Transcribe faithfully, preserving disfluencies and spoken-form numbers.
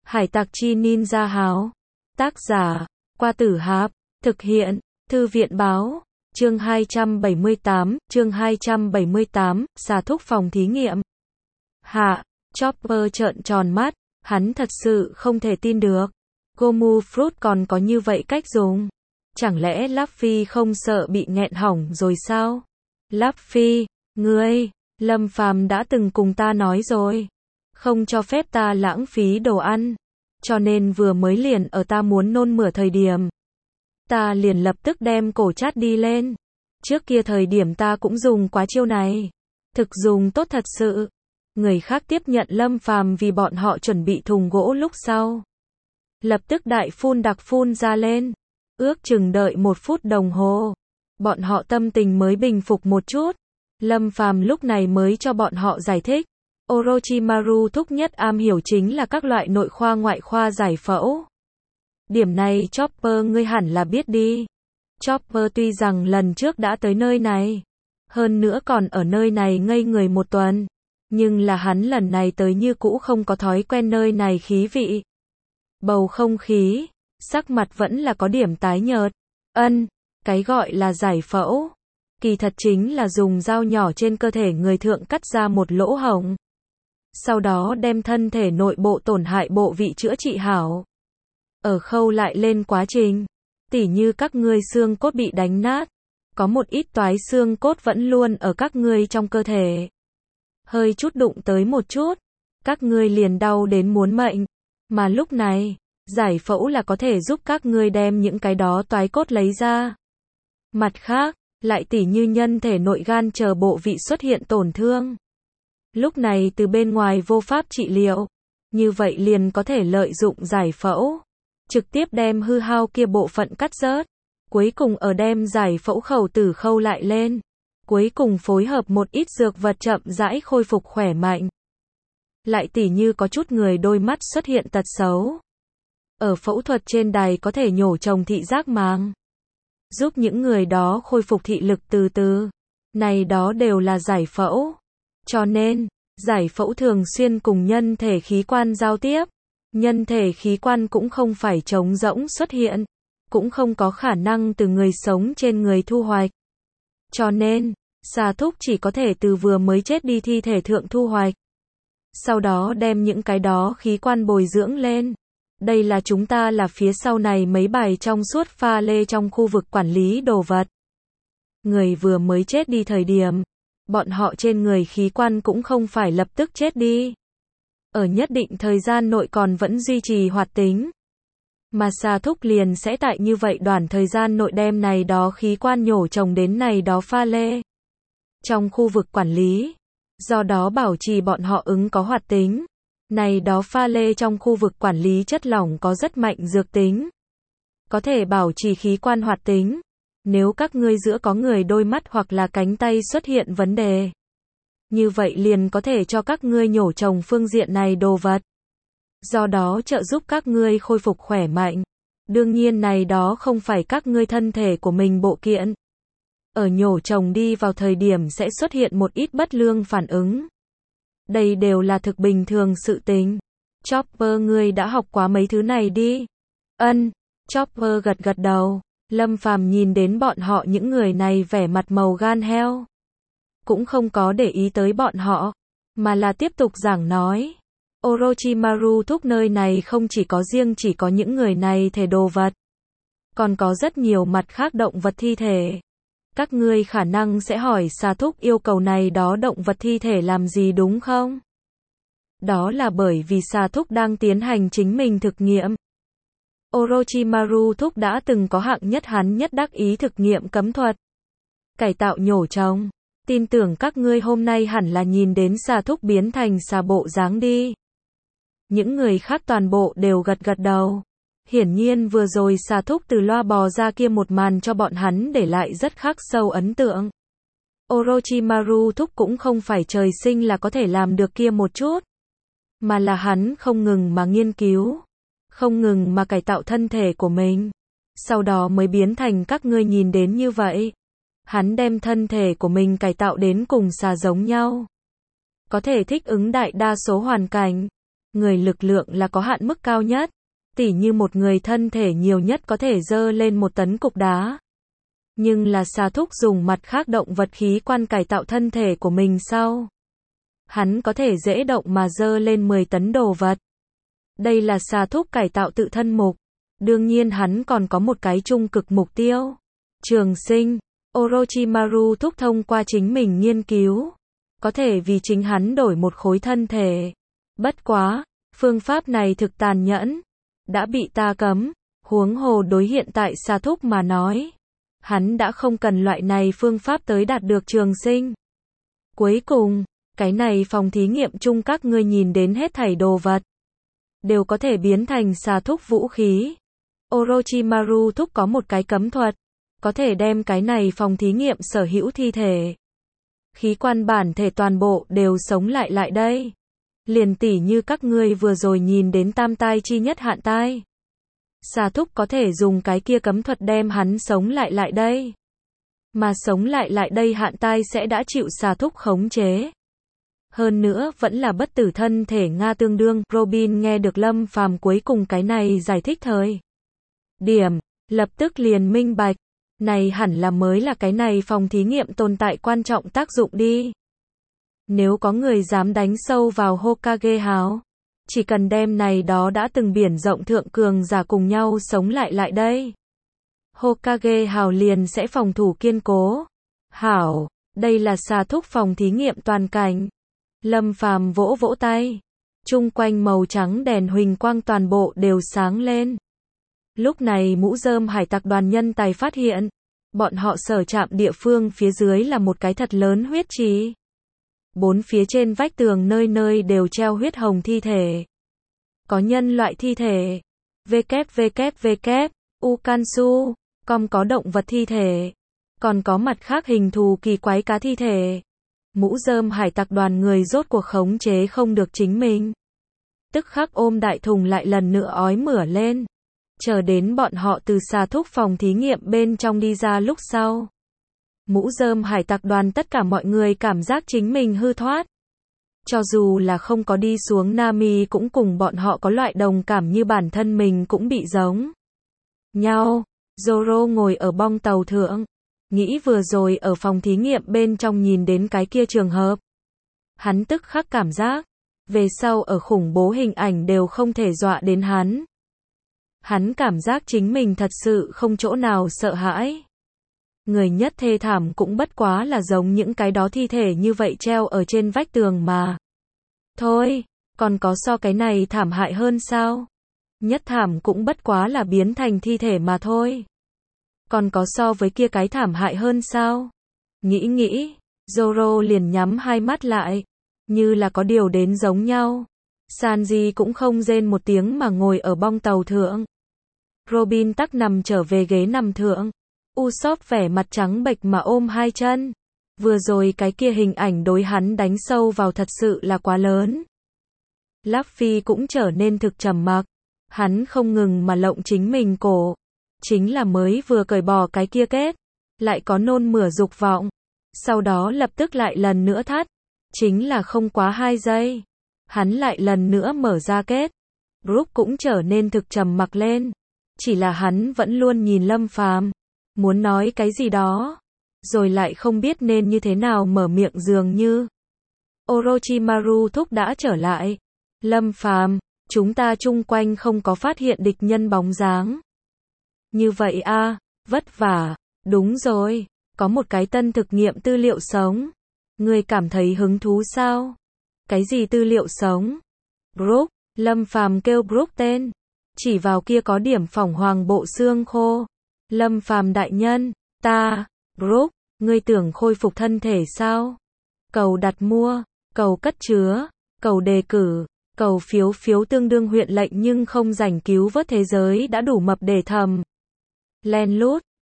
Hải tặc chi ninja háo. Tác giả, Qua Tử Hạp. Thực hiện, Thư viện báo. Chương hai trăm bảy mươi tám, chương hai trăm bảy mươi tám, xà thúc phòng thí nghiệm. Hạ, Chopper trợn tròn mắt, hắn thật sự không thể tin được. Gomu Fruit còn có như vậy cách dùng. Chẳng lẽ Luffy không sợ bị nghẹn hỏng rồi sao? Luffy, ngươi, Lâm Phàm đã từng cùng ta nói rồi. Không cho phép ta lãng phí đồ ăn. Cho nên vừa mới liền ở ta muốn nôn mửa thời điểm. Ta liền lập tức đem cổ chát đi lên. Trước kia thời điểm ta cũng dùng quá chiêu này. Thực dùng tốt thật sự. Người khác tiếp nhận Lâm Phàm vì bọn họ chuẩn bị thùng gỗ lúc sau. Lập tức đại phun đặc phun ra lên. Ước chừng đợi một phút đồng hồ. Bọn họ tâm tình mới bình phục một chút. Lâm Phàm lúc này mới cho bọn họ giải thích. Orochimaru thúc nhất am hiểu chính là các loại nội khoa ngoại khoa giải phẫu. Điểm này Chopper ngươi hẳn là biết đi. Chopper tuy rằng lần trước đã tới nơi này. Hơn nữa còn ở nơi này ngây người một tuần. Nhưng là hắn lần này tới như cũ không có thói quen nơi này khí vị. Bầu không khí, sắc mặt vẫn là có điểm tái nhợt. Ân, cái gọi là giải phẫu. Kỳ thật chính là dùng dao nhỏ trên cơ thể người thượng cắt ra một lỗ hổng. Sau đó đem thân thể nội bộ tổn hại bộ vị chữa trị hảo. Ở khâu lại lên quá trình, tỉ như các ngươi xương cốt bị đánh nát, có một ít toái xương cốt vẫn luôn ở các ngươi trong cơ thể. Hơi chút đụng tới một chút, các ngươi liền đau đến muốn mệnh. Mà lúc này, giải phẫu là có thể giúp các ngươi đem những cái đó toái cốt lấy ra. Mặt khác, lại tỉ như nhân thể nội gan chờ bộ vị xuất hiện tổn thương. Lúc này từ bên ngoài vô pháp trị liệu, như vậy liền có thể lợi dụng giải phẫu, trực tiếp đem hư hao kia bộ phận cắt rớt, cuối cùng ở đem giải phẫu khẩu tử khâu lại lên, cuối cùng phối hợp một ít dược vật chậm rãi khôi phục khỏe mạnh. Lại tỉ như có chút người đôi mắt xuất hiện tật xấu. Ở phẫu thuật trên đài có thể nhổ trồng thị giác màng, giúp những người đó khôi phục thị lực từ từ. Này đó đều là giải phẫu. Cho nên, giải phẫu thường xuyên cùng nhân thể khí quan giao tiếp. Nhân thể khí quan cũng không phải trống rỗng xuất hiện, cũng không có khả năng từ người sống trên người thu hoạch. Cho nên, xà thúc chỉ có thể từ vừa mới chết đi thi thể thượng thu hoạch. Sau đó đem những cái đó khí quan bồi dưỡng lên. Đây là chúng ta là phía sau này mấy bài trong suốt pha lê trong khu vực quản lý đồ vật. Người vừa mới chết đi thời điểm, bọn họ trên người khí quan cũng không phải lập tức chết đi. Ở nhất định thời gian nội còn vẫn duy trì hoạt tính. Mà xà thúc liền sẽ tại như vậy đoạn thời gian nội đem này đó khí quan nhổ trồng đến này đó pha lê. Trong khu vực quản lý, do đó bảo trì bọn họ ứng có hoạt tính. Này đó pha lê trong khu vực quản lý chất lỏng có rất mạnh dược tính. Có thể bảo trì khí quan hoạt tính. Nếu các ngươi giữa có người đôi mắt hoặc là cánh tay xuất hiện vấn đề, như vậy liền có thể cho các ngươi nhổ trồng phương diện này đồ vật. Do đó trợ giúp các ngươi khôi phục khỏe mạnh. Đương nhiên này đó không phải các ngươi thân thể của mình bộ kiện. Ở nhổ trồng đi vào thời điểm sẽ xuất hiện một ít bất lương phản ứng. Đây đều là thực bình thường sự tình. Chopper ngươi đã học quá mấy thứ này đi. Ân, Chopper gật gật đầu. Lâm Phàm nhìn đến bọn họ những người này vẻ mặt màu gan heo. Cũng không có để ý tới bọn họ, mà là tiếp tục giảng nói. Orochimaru thúc nơi này không chỉ có riêng chỉ có những người này thể đồ vật. Còn có rất nhiều mặt khác động vật thi thể. Các ngươi khả năng sẽ hỏi xà thúc yêu cầu này đó động vật thi thể làm gì đúng không? Đó là bởi vì xà thúc đang tiến hành chính mình thực nghiệm. Orochimaru thúc đã từng có hạng nhất hắn nhất đắc ý thực nghiệm cấm thuật. Cải tạo nhổ trồng. Tin tưởng các ngươi hôm nay hẳn là nhìn đến xà thúc biến thành xà bộ dáng đi. Những người khác toàn bộ đều gật gật đầu. Hiển nhiên vừa rồi xà thúc từ loa bò ra kia một màn cho bọn hắn để lại rất khắc sâu ấn tượng. Orochimaru thúc cũng không phải trời sinh là có thể làm được kia một chút. Mà là hắn không ngừng mà nghiên cứu. Không ngừng mà cải tạo thân thể của mình. Sau đó mới biến thành các ngươi nhìn đến như vậy. Hắn đem thân thể của mình cải tạo đến cùng xà giống nhau. Có thể thích ứng đại đa số hoàn cảnh. Người lực lượng là có hạn mức cao nhất. Tỉ như một người thân thể nhiều nhất có thể dơ lên một tấn cục đá. Nhưng là Xà Thúc dùng mặt khác động vật khí quan cải tạo thân thể của mình sau. Hắn có thể dễ động mà dơ lên mười tấn đồ vật. Đây là Xà Thúc cải tạo tự thân mục. Đương nhiên hắn còn có một cái trung cực mục tiêu. Trường sinh. Orochimaru Thúc thông qua chính mình nghiên cứu. Có thể vì chính hắn đổi một khối thân thể. Bất quá, phương pháp này thực tàn nhẫn. Đã bị ta cấm. Huống hồ đối hiện tại Xà Thúc mà nói. Hắn đã không cần loại này phương pháp tới đạt được trường sinh. Cuối cùng, cái này phòng thí nghiệm chung các ngươi nhìn đến hết thảy đồ vật. Đều có thể biến thành Xà Thúc vũ khí. Orochimaru Thúc có một cái cấm thuật. Có thể đem cái này phòng thí nghiệm sở hữu thi thể. Khí quan bản thể toàn bộ đều sống lại lại đây. Liền tỉ như các ngươi vừa rồi nhìn đến tam tai chi nhất hạn tai. Xà Thúc có thể dùng cái kia cấm thuật đem hắn sống lại lại đây. Mà sống lại lại đây hạn tai sẽ đã chịu Xà Thúc khống chế. Hơn nữa vẫn là bất tử thân thể Nga tương đương. Robin nghe được Lâm Phàm cuối cùng cái này giải thích thời điểm, lập tức liền minh bạch. Này hẳn là mới là cái này phòng thí nghiệm tồn tại quan trọng tác dụng đi. Nếu có người dám đánh sâu vào Hokage House, chỉ cần đem này đó đã từng biển rộng thượng cường giả cùng nhau sống lại lại đây. Hokage House liền sẽ phòng thủ kiên cố. Hảo, đây là Xà Thúc phòng thí nghiệm toàn cảnh. Lâm Phàm vỗ vỗ tay. Chung quanh màu trắng đèn huỳnh quang toàn bộ đều sáng lên. Lúc này mũ rơm hải tặc đoàn nhân tài phát hiện. Bọn họ sở chạm địa phương phía dưới là một cái thật lớn huyết trì. Bốn phía trên vách tường nơi nơi đều treo huyết hồng thi thể. Có nhân loại thi thể. vê-kép-vê-kép-vê-kép, Ukansu, com có động vật thi thể. Còn có mặt khác hình thù kỳ quái cá thi thể. Mũ rơm hải tặc đoàn người rốt cuộc khống chế không được chính mình. Tức khắc ôm đại thùng lại lần nữa ói mửa lên. Chờ đến bọn họ từ Xà Thúc phòng thí nghiệm bên trong đi ra lúc sau. Mũ rơm hải tặc đoàn tất cả mọi người cảm giác chính mình hư thoát. Cho dù là không có đi xuống Nami cũng cùng bọn họ có loại đồng cảm như bản thân mình cũng bị giống nhau. Zoro ngồi ở bong tàu thượng. Nghĩ vừa rồi ở phòng thí nghiệm bên trong nhìn đến cái kia trường hợp. Hắn tức khắc cảm giác. Về sau ở khủng bố hình ảnh đều không thể dọa đến hắn. Hắn cảm giác chính mình thật sự không chỗ nào sợ hãi. Người nhất thê thảm cũng bất quá là giống những cái đó thi thể như vậy treo ở trên vách tường mà. Thôi, còn có so cái này thảm hại hơn sao? Nhất thảm cũng bất quá là biến thành thi thể mà thôi. Còn có so với kia cái thảm hại hơn sao? Nghĩ nghĩ, Zoro liền nhắm hai mắt lại. Như là có điều đến giống nhau. Sanji cũng không rên một tiếng mà ngồi ở bong tàu thượng. Robin tắc nằm trở về ghế nằm thượng. Usopp vẻ mặt trắng bệch mà ôm hai chân. Vừa rồi cái kia hình ảnh đối hắn đánh sâu vào thật sự là quá lớn. Luffy cũng trở nên thực trầm mặc. Hắn không ngừng mà lộng chính mình cổ. Chính là mới vừa cởi bỏ cái kia kết. Lại có nôn mửa dục vọng. Sau đó lập tức lại lần nữa thắt. Chính là không quá hai giây. Hắn lại lần nữa mở ra kết. Brook cũng trở nên thực trầm mặc lên. Chỉ là hắn vẫn luôn nhìn Lâm Phàm, muốn nói cái gì đó, rồi lại không biết nên như thế nào mở miệng dường như. Orochimaru Thúc đã trở lại. Lâm Phàm, chúng ta chung quanh không có phát hiện địch nhân bóng dáng. Như vậy a, à, vất vả. Đúng rồi, có một cái tân thực nghiệm tư liệu sống. Ngươi cảm thấy hứng thú sao? Cái gì tư liệu sống? Brook, Lâm Phàm kêu Brook tên. Chỉ vào kia có điểm phỏng hoàng bộ xương khô. Lâm Phàm đại nhân, ta, Brook, ngươi tưởng khôi phục thân thể sao? Cầu đặt mua, cầu cất chứa, cầu đề cử, cầu phiếu phiếu tương đương huyện lệnh nhưng không rảnh cứu vớt thế giới đã đủ mập để thầm. Len lút.